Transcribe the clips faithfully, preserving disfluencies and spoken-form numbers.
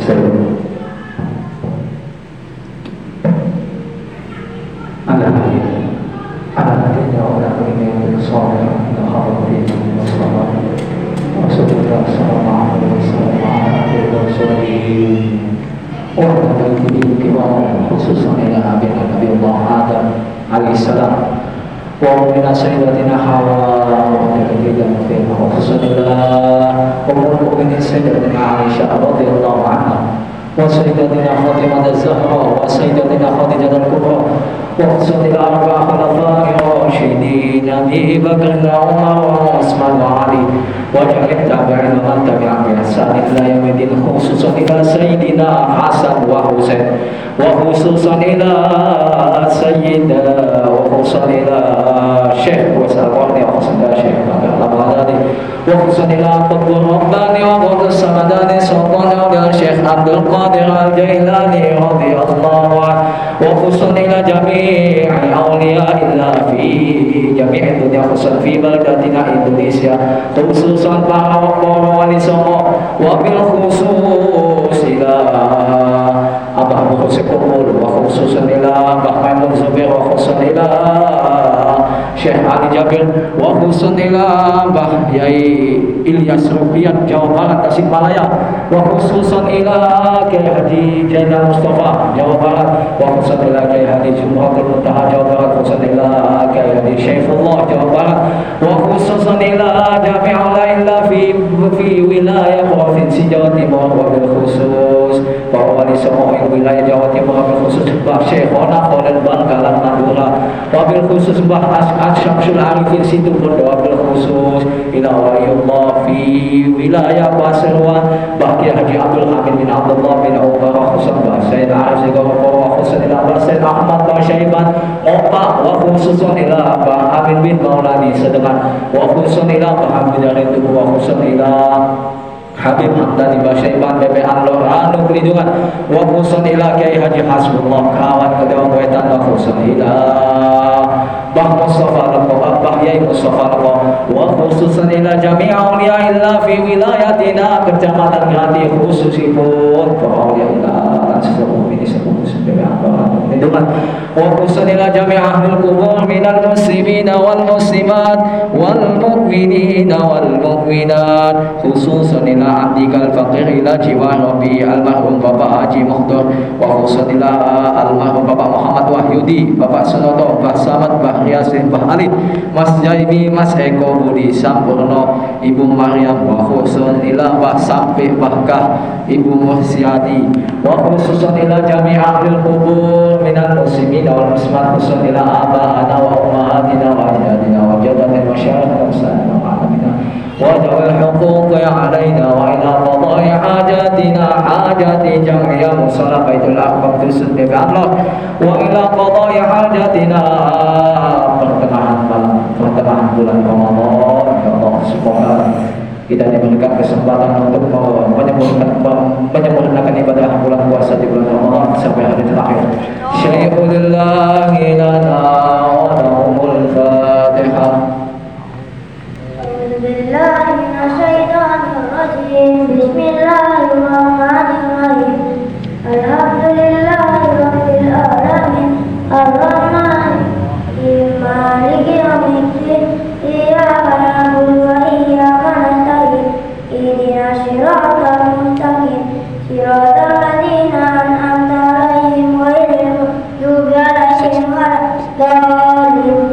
على على الذين أولئك الصالحين الخالدين والصلاة وصلى الله صلى الله عليه وسلم على آله وصحبه وعلى آله الكرام خصوصا إلى أبينا نبي الله آدم عليه السلام ومن سيدتنا حواء وتكليدا فيها وخصوصا إلى أم المؤمنين سيدتنا عائشة رضي الله عنها وسيدتنا فاطمة الزهراء وسيدتنا خديجة الكبرى وخصوصا إلى أربع خلفاء راشدين أبي بكر وعمر وعثمان وعلي وجميع التابعين ومن تبعهم بإحسان إلى يوم الدين خصوصا إلى سيدنا حسن وحسين وخصوصا إلى سيدنا وخصوصا إلى شيخ وسلامي وخصوصا إلى شيخ الأبغالي وخصوصا إلى قطب الرباني وقطب السمداني سلطان إلى شيخ عبد القادر الجيلاني رضي الله عنه وخصوصا إلى جميع أولياء الله في جميع الدنيا خصوصا في بلدتنا إندونيسيا خصوصا para wali songo wabil khusus ila Abah Khusus Kumul wa khususan ila Abah Maimun Zubair wa khususan ila Syekh Ali Jabir wa khususan ila Abah Yai Ilyas Rubiat Jawa Barat Tasikmalaya wa khususan ila Kiai Haji Jainal Mustafa Jawa Barat wa khususan ila Kiai Haji Jumratul Muntaha Jawa Barat khususan ila Kiai Haji Syaifullah Jawa Barat wa khususan ila Jami'ul Laila fi fi wilayah provinsi Jawa Timur wa bil khusus para wali songo wilayah Jawa Timur wabil khusus Mbah Syekhona Khalil Bangkalan Madura wabil khusus Mbah As'ad Syamsul Arifin Situ Bondo wabil khusus ila waliullah fi wilayah Pasuruan Mbah Kiai Haji Abdul Hamid bin Abdullah bin Umar khusus Mbah Sayyid Arif Sigoro wa khusus ila Mbah Sayyid Ahmad Mbah Syaiban Opa wa khusus ila Mbah Amin bin Maulani Sedengan wa khusus ila Mbah Hamid dari Tubuh wa khusus ila Habib Hamdani Basyaiban B P Anlor Anu Pelindungan wa khususan ila Kiai Haji Hasbullah kawan kedua wetan wa khususan ila Bah Mustafa Laqo Bah Yai Mustafa Laqo wa khususan ila jami' awliya illa fi wilayatina kecamatan Grati khususipun para awliya illa dan seluruh ini seluruh B P Anlor Anu Pelindungan wa khususan ila jami' ahlul kubur minal muslimina wal muslimat wal mu'minina wal mu'minat khususan ila abdikal faqir ila jiwa Rabbi almarhum Bapak Haji Mukhtar wa khususan ila almarhum Bapak Muhammad Wahyudi Bapak Sunoto Mbah Samad Mbah Yasin Mbah Alid Mas Jaimi Mas Eko Budi Sampurno Ibu Maryam wa khususan ila Mbah Sampi Bahkah Ibu Muhsiati wa khususan ila jami' ahlil kubur minal muslimin wal muslimat khususan ila aba'ana wa ummahatina wa ajdadina wa jaddatina wa syaratina wa sallallahu alaihi وجعل الحقوق علينا وإلى قضاء حاجاتنا حاجات جميع مصلى بيت الأحباب تسد Allah وإلى قضاء حاجاتنا pertengahan malam pertengahan bulan Ramadan ya Allah semoga kita diberikan kesempatan untuk menyempurnakan menyempurnakan ibadah bulan puasa di bulan Ramadan sampai hari terakhir. Syai'ulillahi lana wa lahumul Fatihah. بالله من الشيطان الرجيم بسم الله الرحمن الرحيم الحمد لله رب العالمين الرحمن الرحيم مالك يوم الدين إياك نعبد وإياك نستعين اهدنا الصراط المستقيم صراط الذين أنعمت عليهم غير المغضوب عليهم ولا الضالين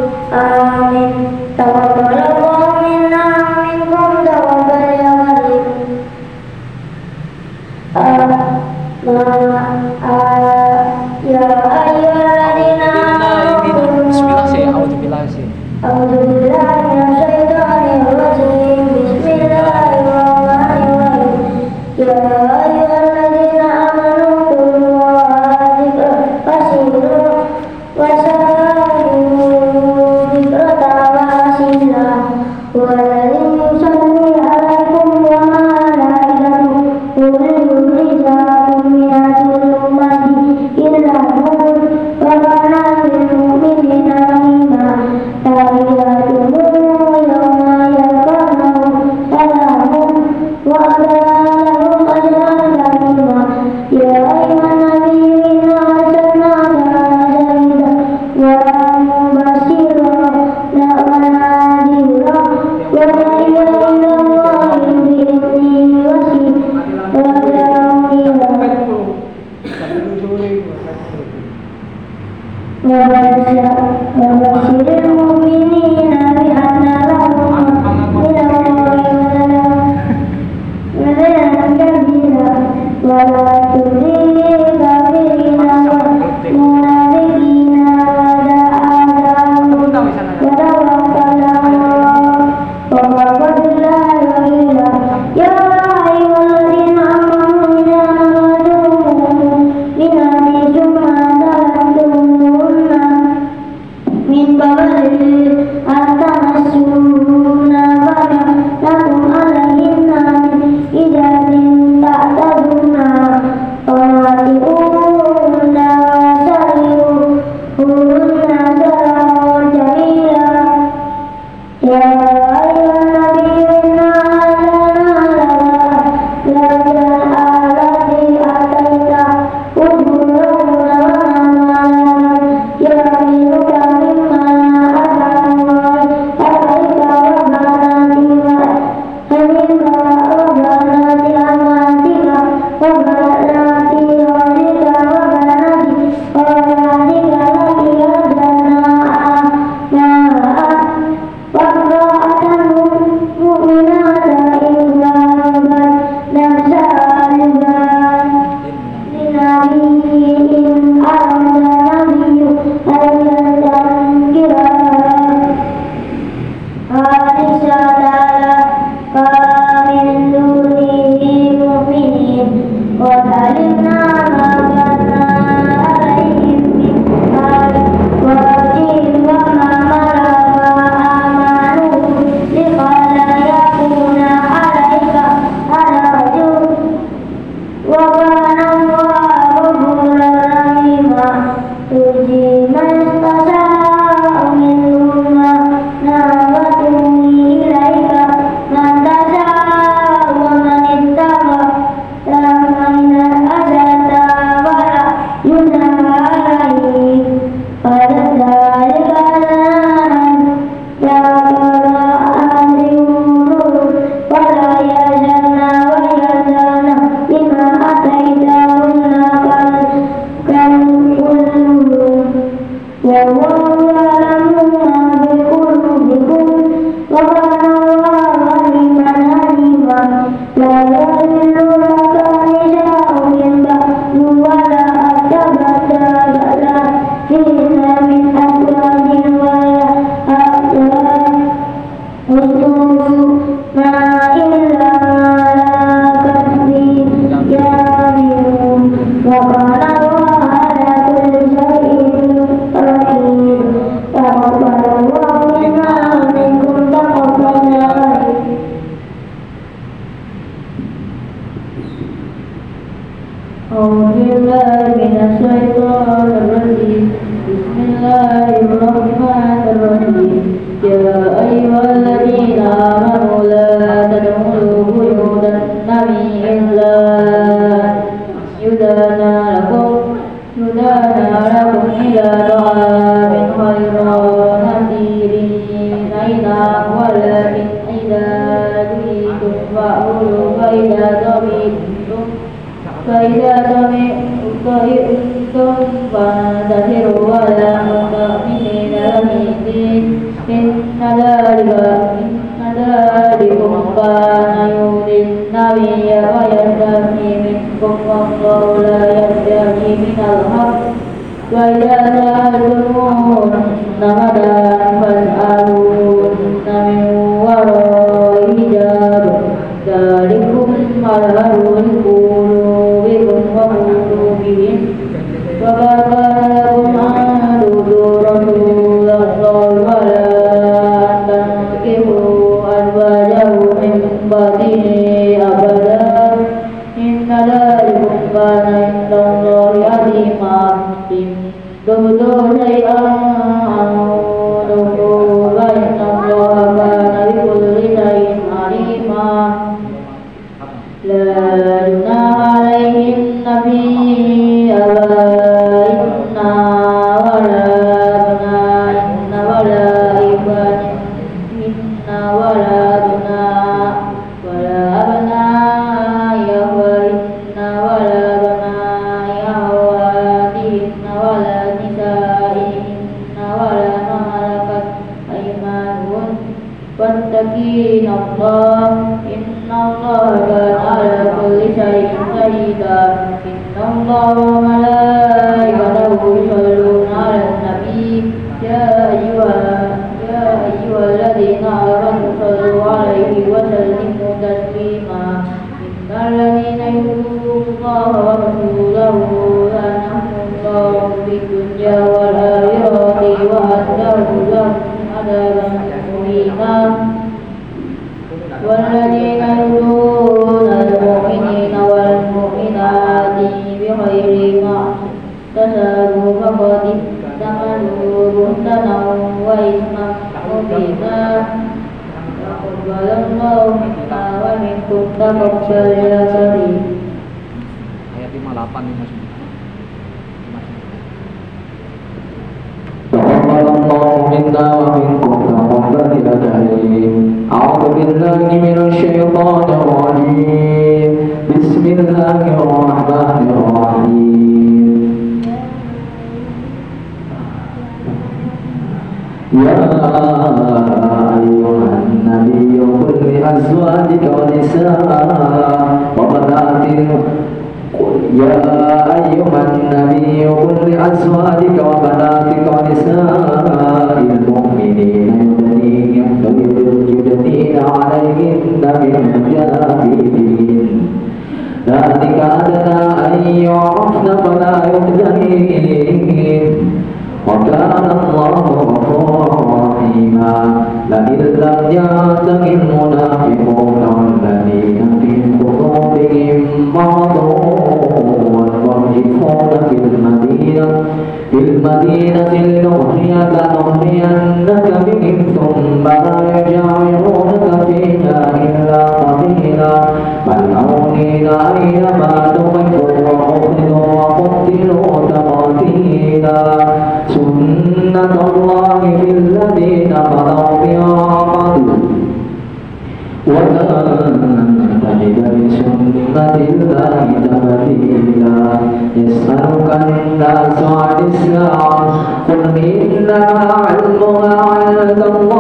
أعوذ بالله من الشيطان الرجيم بسم الله الرحمن الرحيم يا أيها الذين آمنوا لا تدخلوا بيوت النبي إلا يؤذن لكم يؤذن لكم إلى طعام غير ناظرين إناه ولكن إذا دعيتم فأولوا فإذا طمئنتم فإذا طمئنتم فانتشروا ولا مستأنسين لحديث إن ذلك إن ذلكم كان يؤذي النبي ويستحيي منكم والله لا يستحيي من الحق وإذا سألتموهن متاعا فاسألوهن من وراء حجاب ذلكم أطهر لقلوبكم وقلوبهم وما كان لكم أن تؤذوا رسول الله ولا أن تنكحوا أزواجه من بعده أبدا إن ذلكم كان عند الله عظيما إن تبدوا شيئا أو تخفوه فإن الله كان بكل شيء عليما لا جناح عليهن في آبائهن ولا أبنائهن ولا إخوانهن ولا أبناء ولا أبناء أخواتهن ولا أبناء أخواتهن ولا نسائهن ولا ما ملكت أيمانهن واتقين الله إن الله كان على كل شيء شهيدا إن الله وملائكته يصلون على النبي يا أيها يا أيها الذين آمنوا صلوا عليه وسلموا تسليما إن الذين يؤذون الله ورسوله لعنهم الله في الدنيا والآخرة وأعد لهم عذابا مهينا والذين يؤذون المؤمنين والمؤمنات بغير ما اكتسبوا فقد احتملوا بهتانا وإثما مبينا تقبل الله منا ومنكم تقبل يا كريم. Ayat lima puluh delapan lima puluh sembilan. تقبل الله منا ومنكم تقبل يا كريم. أعوذ بالله من الشيطان الرجيم بسم الله الرحمن الرحيم يا أيها النبي قل لأزواجك ونساء وبناتك يا أيها النبي قل لأزواجك وبناتك ونساء المؤمنين يدنين عليهن من جلابيبهن ذلك أدنى أن يعرفن فلا يؤذين وكان الله غفورا رحيما لئن لم ينته المنافقون والذين في قلوبهم مرض والمرجفون في المدينة في المدينة لنحييك نحيينك بهم ثم لا يجاورونك فيها إلا قليلا ملعونين أينما تقفوا وأخذوا وقتلوا تقتيلا سنة الله في الذين خلوا من قبل ولن تجد لسنة الله تبديلا يسألك الناس عن الساعة قل إنما علمها عند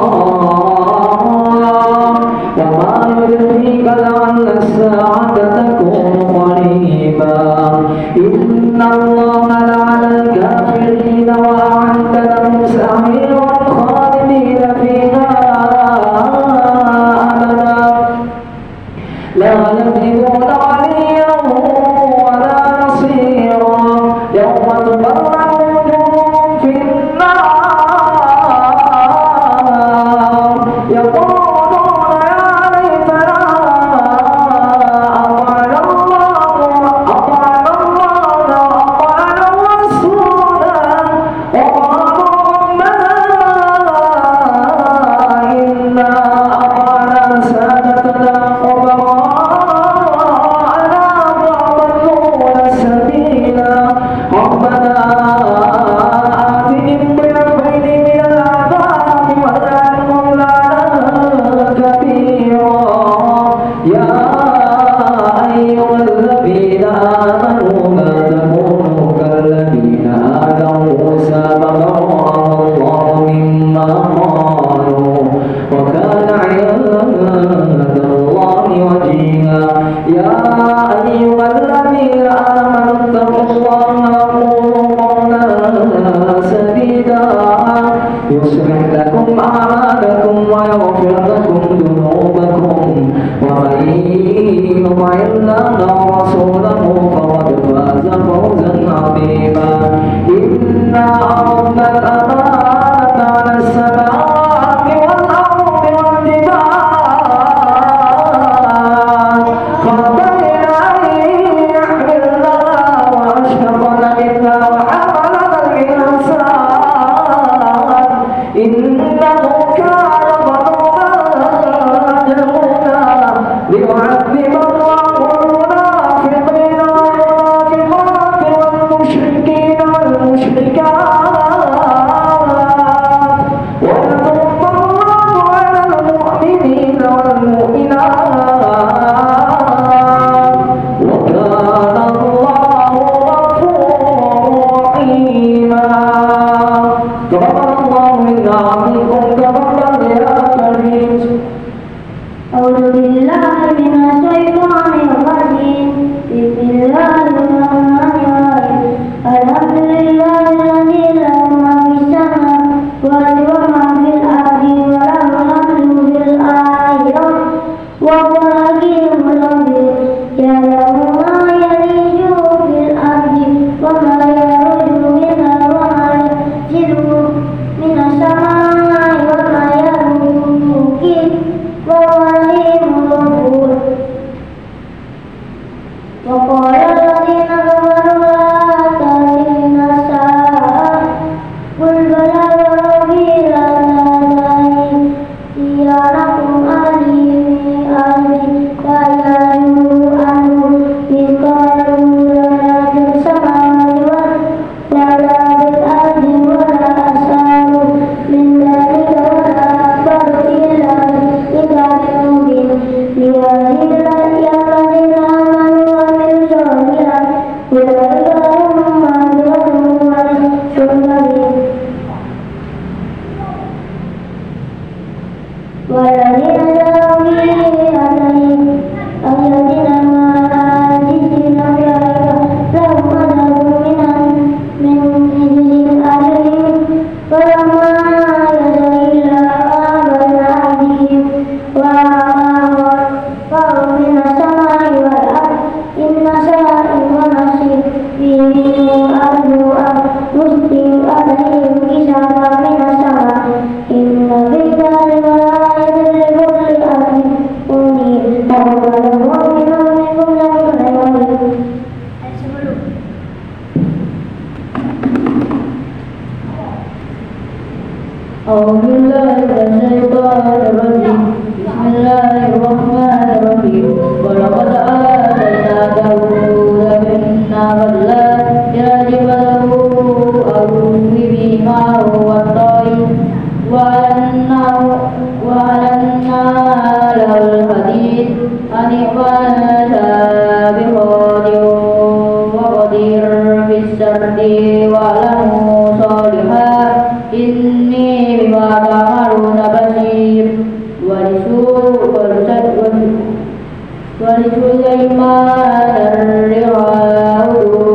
الله وما يدريك لعل الساعة تكون قريبا إن الله لعن الكافرين وأعد لهم سعيرا خالدين فيها أبدا لا يجدون وليا ولا نصيرا يوم تبرأ وجوههم في النار يقولون يا ليتنا أطعنا الله أطعنا الله ومن يطع الله ورسوله فقد فاز فوزا عظيما إنا عرضنا الأمانة على السماوات والأرض والجبال فأبين أن يحملنها وأشفقن منها وحملها الإنسان إنه كان ظلوما جهولا ليعذب الله المنافقين والمنافقات والمشركين والمشركات ويتوب الله على المؤمنين والمؤمنات وكان الله غفورا رحيما. تقبل الله منا ومنكم تقبل يا كريم. أعوذ بالله من الشيطان الرجيم. بسم الله الرحمن الرحيم. الحمد لله الذي له ما في السماوات وما في الأرض وله الحمد في الآخرة وهو الحكيم الخبير. يعلم ما يلج في الأرض وما يخرج منها وما ينزل من السماء وما ينزل فيه وهو الرحيم الغفور. وقال الذين كفروا لا تأتينا الساعة قل بلى وربي لتأتينكم أهلي فيعلموا أنه مثقال ذرة في السماوات ولا في الأرض ولا أصغر من ذلك ولا أكبر إلا في كتاب مبين ليجزي الذين آمنوا وعملوا الصالحات أولئك لهم مغفرة ورزق كريم. والذين جاءوا في آياتنا معاجزين أولئك لهم عذاب من رجز أليم. فلما يزل الله بين أيديهم وأعطاهم من السماء والأرض إن سائر ونصير فيه أرض مسلم عليهم كتابا من السماء إن في ذلك لآية لكل أرض منيب. أعوذ بالله من الشيطان الرجيم. بسم الله الرحمن الرحيم. ولقد آتينا داود منا فضلا يا جبال أوبي معه والطير وألنا له الحديد أن اعمل سابغات وقدر في السرد واعلموا صالحا إني بما تعملون بصير. ولسليمان الريح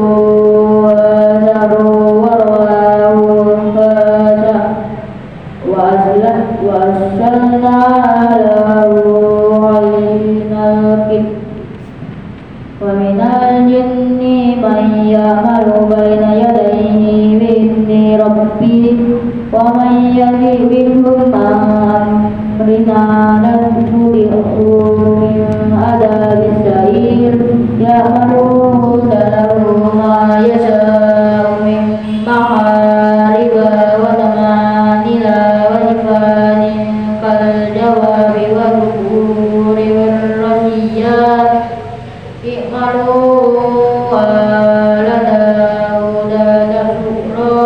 ورواه فاسع وأسلنا له عين الكبر. ومن الجن من يعمل بين يديه بإذن ربه ومن يزغ منهم عن أمرنا نذقه من عذاب السعير. يعملون له ما يشاء من محارب وتماثيل وجفان كالجواب والبخور والرسيات. اعملوا آل داود شكرا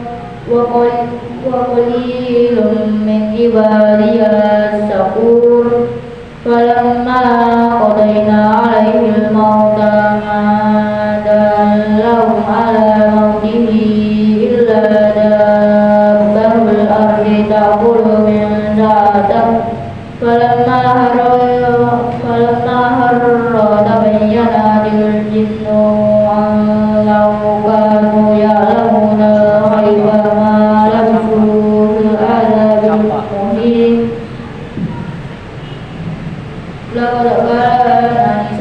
وقليل من عبادي الشكور. فلما قضينا عليه الموت ما دلهم على موته إلا دابة الأرض تأكل من سأته. فلما هر تبينت الجن أن لو كانوا يعلمون غيب ما لبثوا في العذاب المهين. kana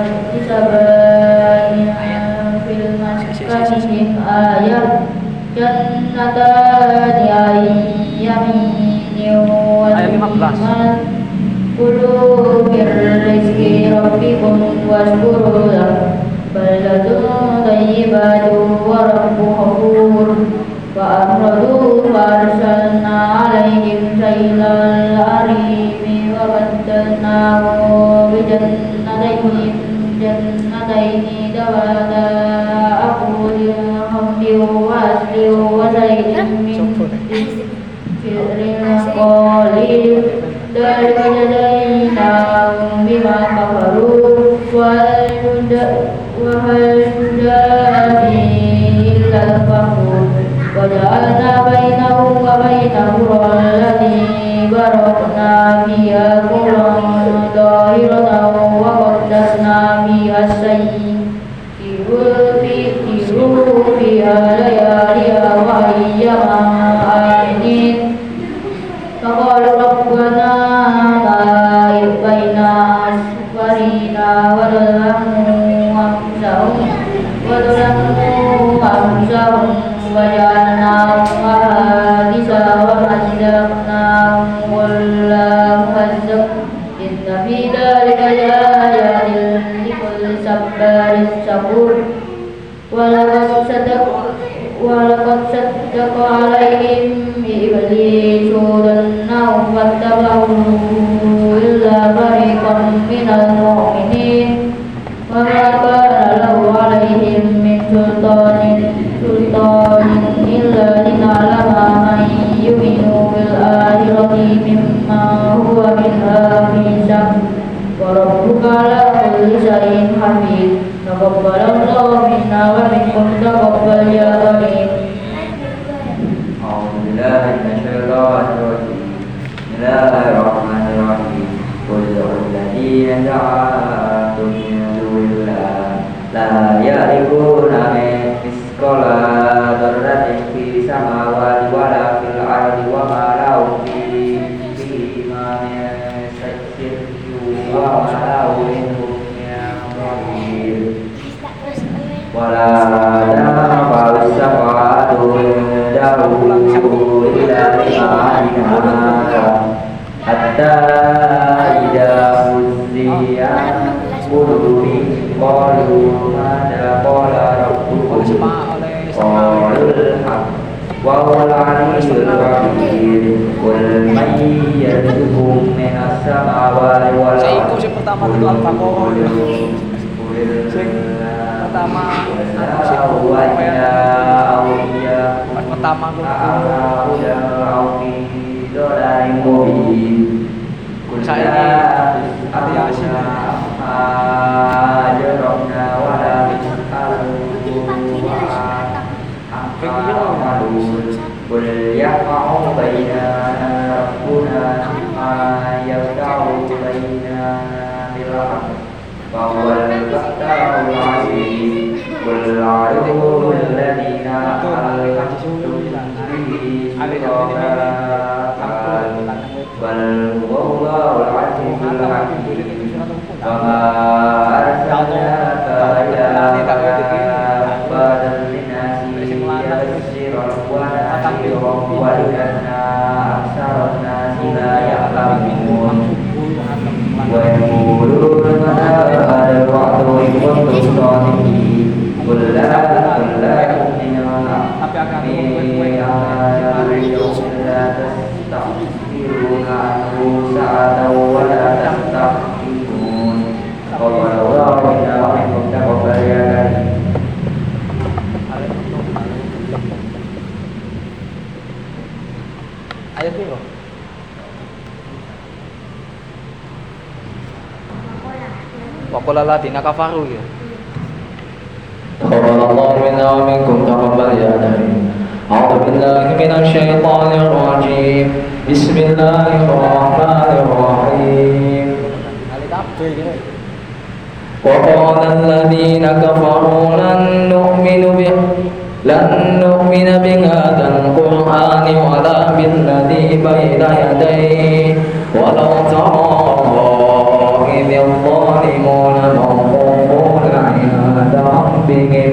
nisaban fil maskanihim ayat jannatani yaminin wa shimal kulu bir rizqi rabbikum washkuru lahu baldatun tayyibatun wa rabbun ghafur wa amradu farsalna alaihim saylal arimi wa baddalnahu bi jannatayhim jannatayni dawata aqulin hamdin wa aslin wa zaydin min fi'rin qalil dari jadainahum bima kafaru wa hal jadani illa al-fahur wa ja'alna bainahum wa bainahum alladhi barakna fiha quran dahiratan wa qaddasna fiha sayyiru fiha layaliha wa ayyama ainin faqala rabbana ba'id baina asfarina wa dalamu amsahum wa dalamu amsahum wa ja'alnahum ahadisa wa mazzaqnahum wallahu mazzaq inna fi dhalika laayatin likulli sabbarin shakur walaqad sadaq walaqad saddaqa alaihim iblisu dhannahu fattaba'uhu illa fariqan minal mu'minin wa ma kana lahu alaihim min sultanin sultanin illa lina'lama man yu'minu bil akhirati mimma huwa minha fi shakk wa rabbuka ala kulli shay'in hafiz taqabbalallahu minna wa minkum taqabbal ya amin. A'udzu billahi minasyaitonir rajim. Bismillahirrahmanirrahim. Qul lilladzina za'amtum min dunillah la ya'rifuna mithqala dzarratin fis samawati wala fil ardi wa ma lahum fihima min shirkin wa ma lahu minhum wala tanfa'u syafa'atu indahu illa liman hatta idza fuzziya qulubihim qalu madza qala rabbukum qalul haqq wa huwal aliyyul kabir qul man yarzuqukum minas samawati wal ardi pertama itu Al-Baqarah pertama pas pertama saya ini arti Yasin ayat ini loh. Waqala alladziina kafaru ya. Taqabbalallahu minna wa minkum taqabbal ya karim. A'udzu billahi minasy syaithanir rajim. Bismillahirrahmanirrahim. Wa qala alladziina kafaru lan nu'minu bi lan nu'mina bi hadzal qur'ani wa la billadzi bayna yadayhi wa law tara idh الظالمون موقوفون عند ربهم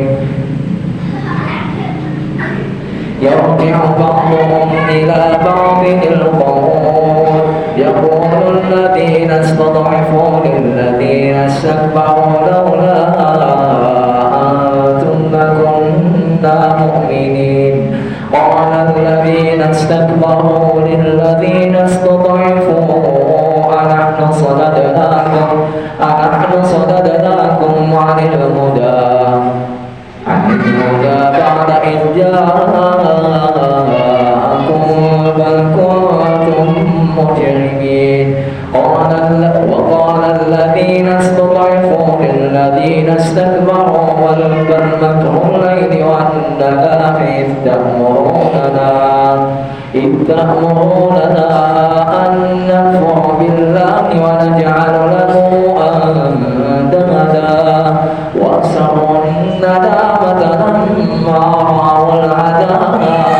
يرجع بعضهم إلى بعض القول يقول الذين استضعفوا للذين استكبروا لولا أنتم لكنا مؤمنين قال الذين استكبروا للذين استضعفوا أنحن صددناكم أنحن صددناكم عن الهدى عن الهدى بعد إذ جاءكم بل كنتم مجرمين قال وقال الذين استضعفوا للذين استكبروا بل مكر الليل والنهار إذ تأمروننا إذ تأمروننا أن نكفر بالله ونجعل له أندادا وأسروا الندامة لما رأوا العذاب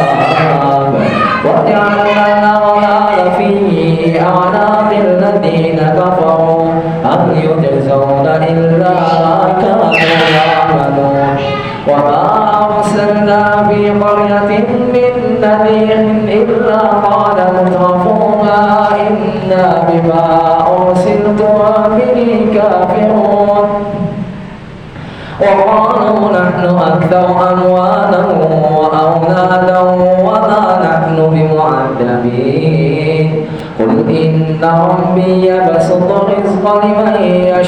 وجعلنا الأغلال في أعناق الذين كفروا هل يجزون إلا ما كانوا يعملون وما أرسلنا في قرية من نذير إلا قال مترفوها إنا بما أرسلتم به كافرون وقالوا نحن أكثر أموالا وأولادا وما نحن بمعذبين قل إن ربي يبسط الرزق لمن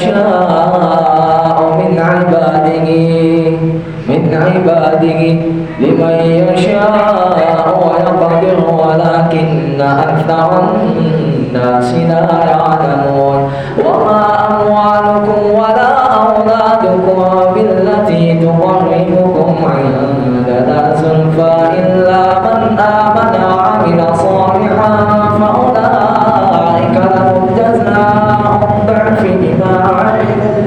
يشاء من عباده من عباده لمن يشاء ويقدر ولكن أكثر الناس لا يعلمون وما أموالكم ولا أولادكم بالتي تقربكم عندنا زلفى إلا من آمن وعمل صالحا فأولئك لهم جزاء الضعف بما عملوا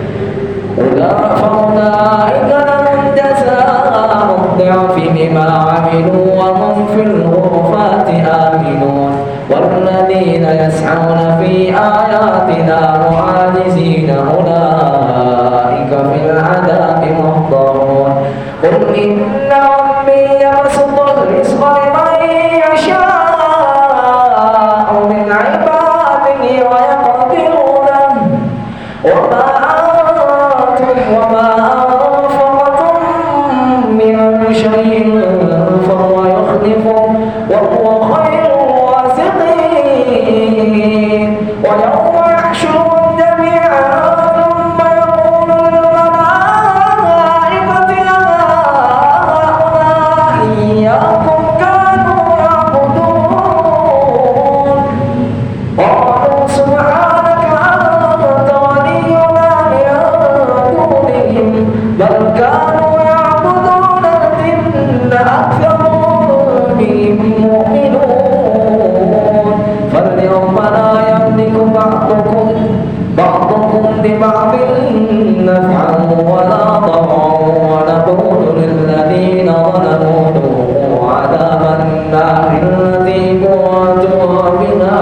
فأولئك لهم جزاء الضعف بما عملوا وهم في الغرفات آمنون والذين يسعون في آياتنا معاجزين أولئك في العذاب محضرون قل إن ربي يبسط الرزق لمن يشاء من عباده ويقدر له وما أنتم وما أنفقتم من شيء فهو يخلفه وهو خير الرازقين ويوم يحشرهم جميعا ثم يقول للملائكة أهؤلاء إياكم كانوا يعبدون قالوا سبحانك أنت ولينا من دونهم بل كانوا يعبدون الجن أكثرهم بهم مؤمنون فاليوم لا يملك بعضكم بعضكم لبعض نفعا ولا ضرا ونقول للذين ظلموا ذوقوا عذاب النار التي كنتم بها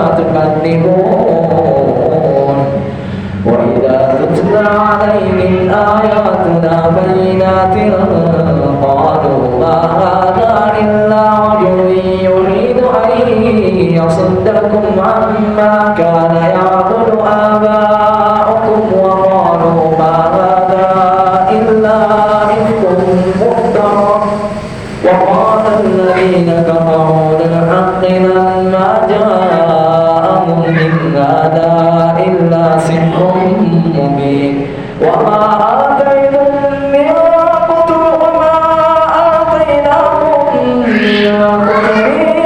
تكذبون وإذا تتلى عليهم آياتنا بينات قالوا ما هذا إلا رجل يريد أن يصدكم عما كان يعبد آباؤكم وقالوا ما هذا إلا إفك مفترى وقال الذين كفروا للحق لما جاءهم إن هذا إلا سحر مبين وما آتيتم من كتب وما آتيناكم من كتب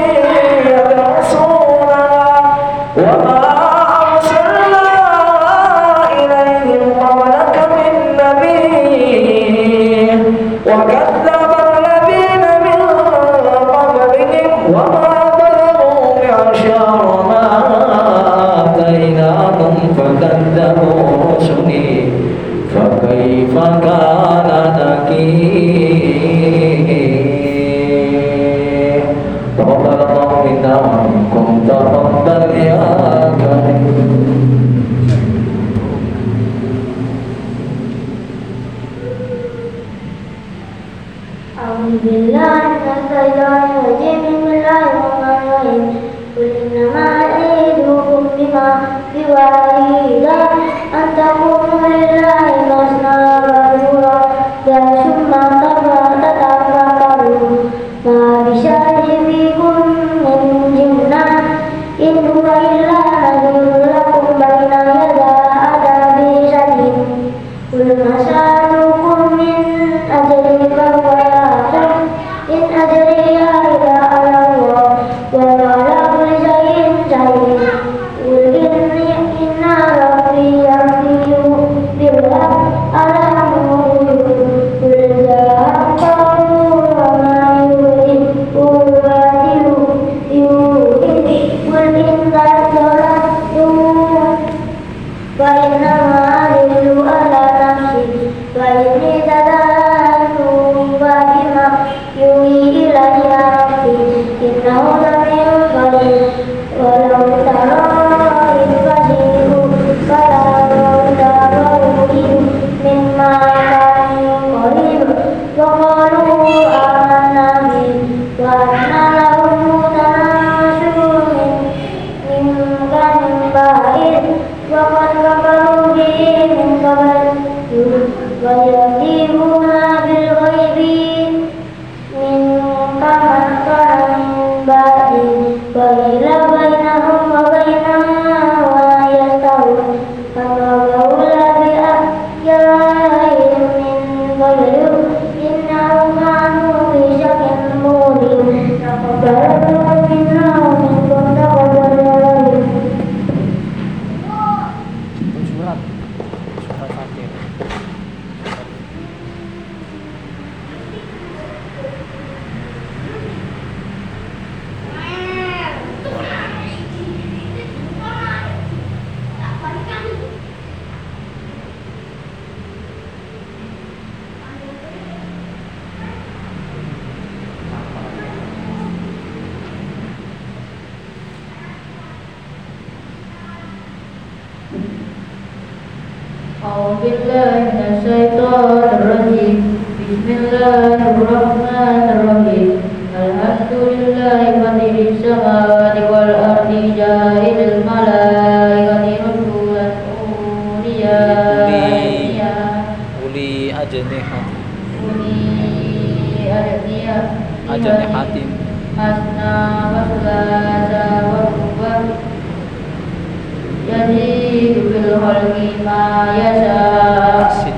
يدرسونها وما أرسلنا إليهم قبلك من نذير وكذب الذين من قبلهم وما بلغوا معشار ما آتيناهم فكذبوا رسلي فكيف كان نكير تقبل الله منا ومنكم تقبل يا كريم بالله من الشيطان الرجيم بسم الله الرحمن الرحيم قل إنما أعيدكم بما بواحدا أن تقوموا لله مثنى وفردا ثم تتفكروا ما بصاحبكم من جنة إن هو إلا نذير لكم بين يدي عذاب شديد قل ما سألتكم من أجر فهو لكم إن أجري إلا على الله وهو على كل شيء شهيد قل إني إن ربي يغفر بالله على مولود قل جاء الله وما يريد أبدل يريد قل إن تجربتم فإنما أدل على نفسي فإني تدعت بما يوحي إلي ربي إنه سميع قريب ولو ترى إذ فزعوا فلا تبرئوا مما كانوا قريب وقالوا آمنا به وأنى لهم تناسل من كان بعيد وقد كفروا به من قبل ويكذبون بالغيب من كمن كان من بعد وحيل بينهم وبين ما يشتهون فكفروا بأحيائهم من قبل إنهم كانوا في شك مريب تقبلوا منا ومنكم تقبلوا Surat surat Fatir. أعوذ بالله من الشيطان الرجيم بسم الله الرحمن الرحيم الحمد لله فاطر السماوات والأرض جاعل الملائكة رسلا أولي Uli ajnihat أولي أجنحة ajnihatin مثنى وثلاث ورباع يزيد في الخلق ما يشاء asin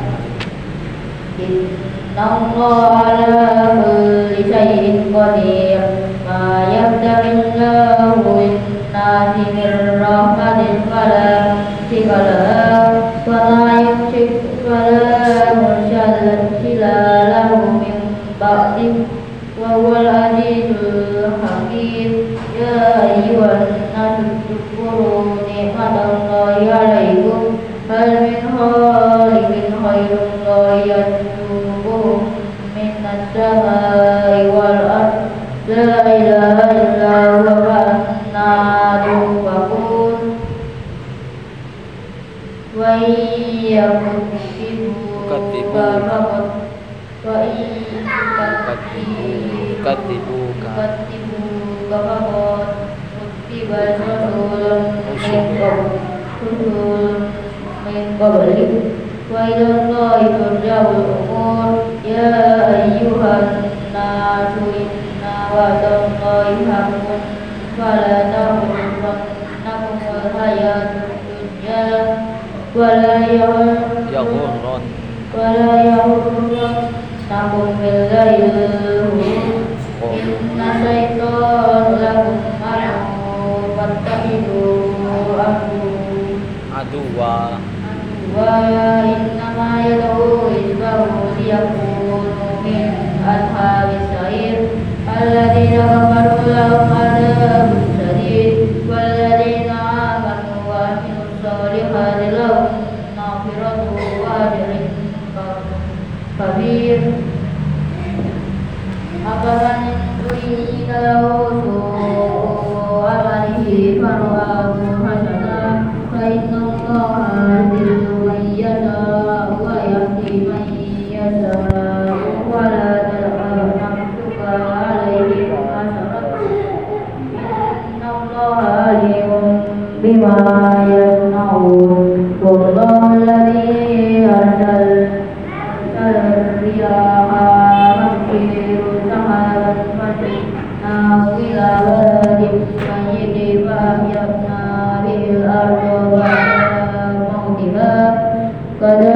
إن الله على كل شيء قدير ما يفتح الله للناس من رحمة فلا ممسك لها وما يمسك فلا مرسل له من بعده وهو العزيز الحكيم يا أيها الناس اذكروا نعمة الله عليكم هل من خالق غير الله يرزقكم من السماء والأرض لا إله إلا هو فأنى تؤفكون وإن يكذبوك فقد وإن Yukadzibuka يكذبوك فقد كذب رسول من قبل رسول من قبلك وإلى الله ترجع الأمور يا أيها الناس إن وعد الله حق فلا تغرنكم الحياة الدنيا ولا Yaghurron ولا يغرنكم بالله الغرور إن الشيطان لكم عدو فاتخذوه عدوا Aduwa وإنما يدعو حزبه ليكونوا من أصحاب السعير الذين كفروا لهم عذاب شديد والذين آمنوا وعملوا الصالحات لهم مغفرة وأجر كبير أفمن زين له سوء عمله فرآه حسنا فإن الله يضل من يشاء ويهدي من يشاء ولا تلقى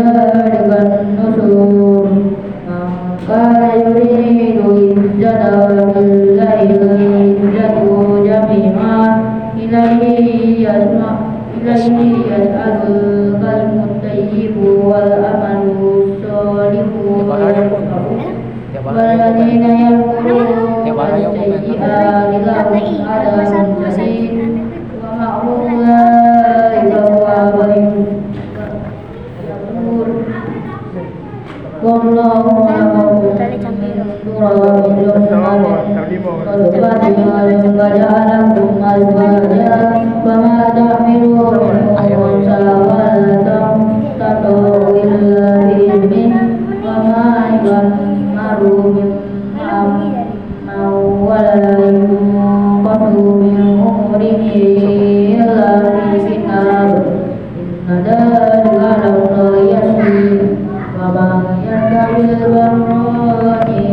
dzalikan nusur maka yuridu izzata billahi izzatu jami'an ilaihi yasma ilaihi yas'alul kalmut tayyibu wal amalu sholihu waladina yaquluna sayyi'ati lahum adabun shadid wa ma'ulaika huwa wallahu a'lamu waja'alakum azwaja fama ta'milu unsa wala tad'u illa bi'idnih wa ma ya'maru min wala yunqadu min umrihi illa fi kitab inna dhalika 'ala Allahi yasir wa man yattabil barrani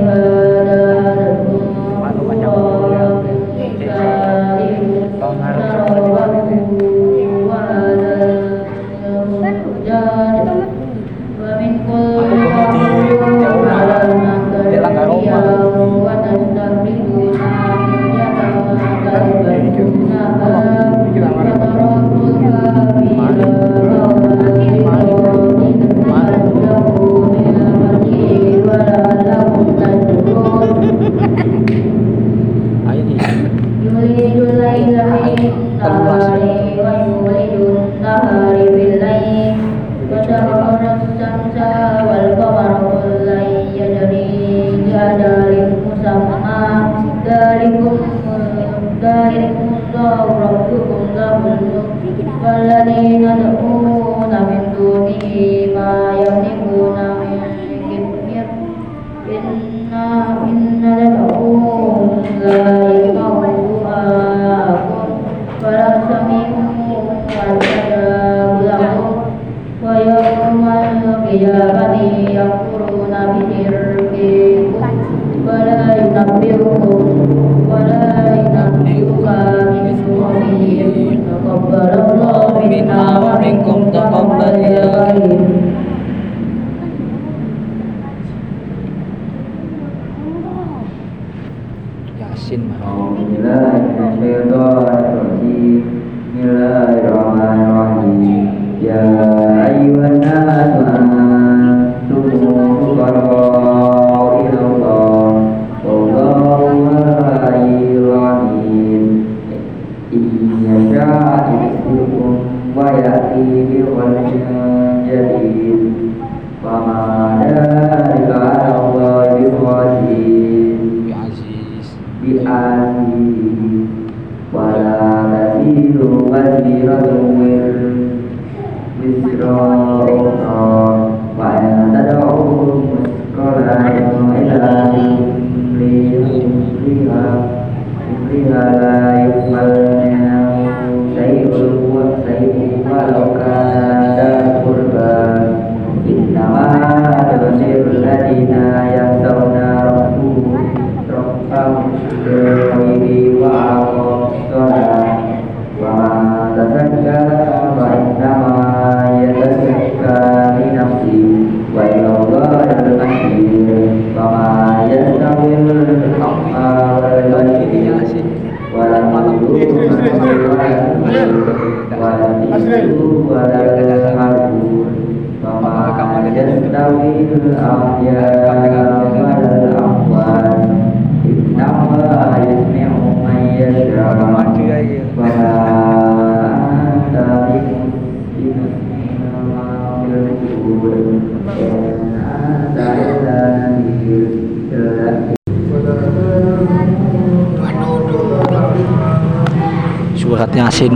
Surat Yasin.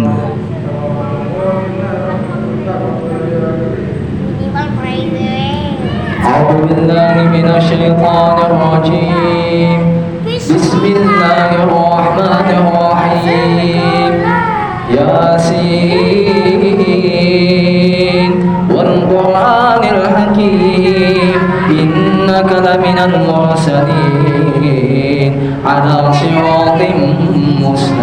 A'udzu billahi minasyaitonir rajim. Bismillahirrahmanirrahim. Yasin wal Qur'anil hakim. Innaka laminal mursalin ala siratim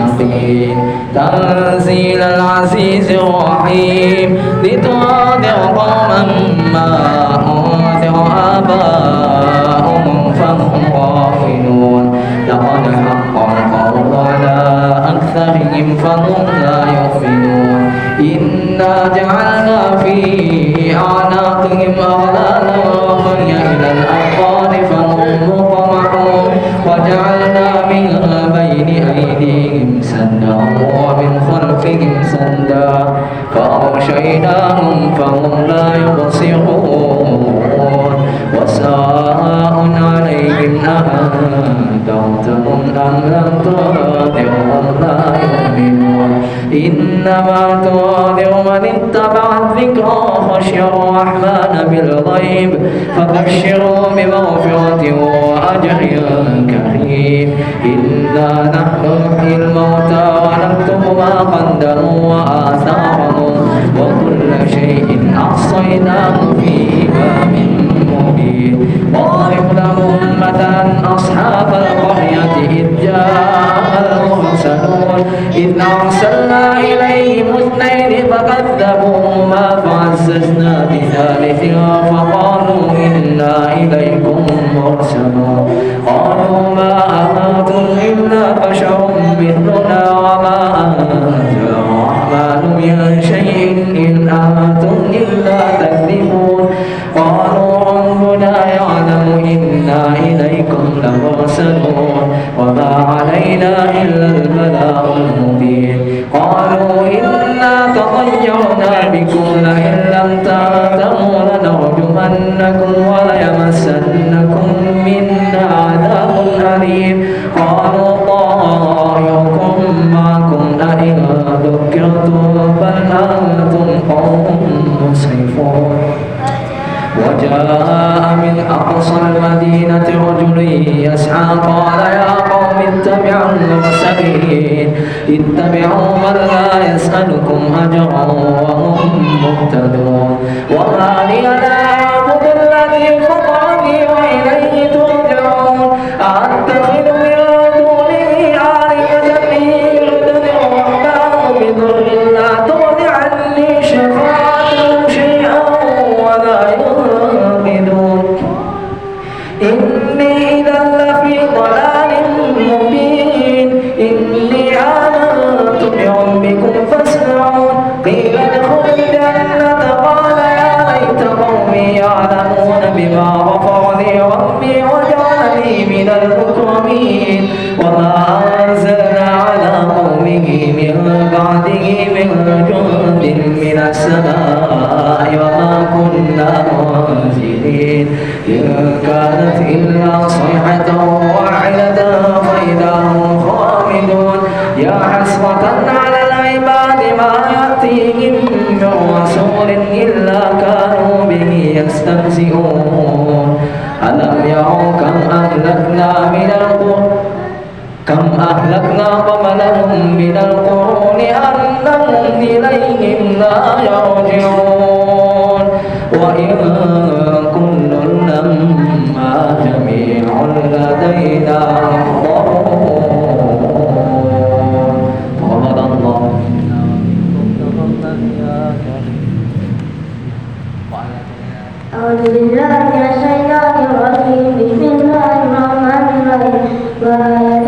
mustaqim. Tanzilal azizir rahim. Litunzira قوما ما أنذر آباؤهم فهم غافلون لقد حق القول على أكثرهم فهم لا يؤمنون إنا جعلنا في أعناقهم أغلالا وهي إلى الأذقان فهم مقمحون وجعلنا من بين أيديهم سدا ومن خلفهم سدا فأغشيناهم فهم لا يبصرون وسواء عليهم أأنذرتهم أم لم تنذرهم لا يؤمنون إنما تنذر من اتبع الذكر وخشي الرحمن بالغيب فبشروا بمغفرة وأجر كريم إنا نحن نحيي الموتى ونكتب ما قدموا وآثارهم وكل شيء أحصيناه في إمام مبين واضرب لهم مثلا أصحاب القرية إذ جاء المرسلون إذ أرسلنا إليهم اثنين فكذبوهما فعززنا بثالث فقالوا إنا إليكم مرسلون قالوا ما أنتم إلا بشر مثلنا وما أنزل الرحمن من شيء إن أنتم إلا تكذبون قالوا ربنا يعلم إنا إليكم لمرسلون وما علينا إلا البلاغ المبين قالوا إنا تطيرنا بكم لئن لم تنتهوا لنرجمنكم وليمسنكم منا عذاب أليم قالوا طائركم معكم أئن ذكرتم بل أنتم قوم مسرفون وجاء من أقصى المدينة رجل يسعى قال يا قوم اتبعوا المرسلين اتبعوا من لا يسألكم أجرا وهم مهتدون وما لي لا أعبد الذي فطرني وإليه ترجعون أأتخذ من دونه آلهة إن يردني الرحمن بضر لا تغن عني شفاعتهم شيئا ولا ينقذون إني إذا لفي ضلال مبين إني آمنت بربكم فاسمعون قيل ادخل الجنة قال يا ليت قومي يعلمون بما غفر لي ربي وجعلني من المكرمين وما أنزلنا على قومه من بعده من جند من السماء وما كنا منزلين إن كانت إلا صيحة واحدة فإذا هم خامدون يا حسرة على العباد ما يأتيهم من رسول إلا كانوا به يستهزئون ألم يروا كم أهلكنا من القرون كم أهلكنا قبلهم من القرون أنهم إليهم لا يرجعون وإن كل لما جميع لدينا محضرون قال الله أعوذ بالله من الشيطان الرجيم بسم الله الرحمن الرحيم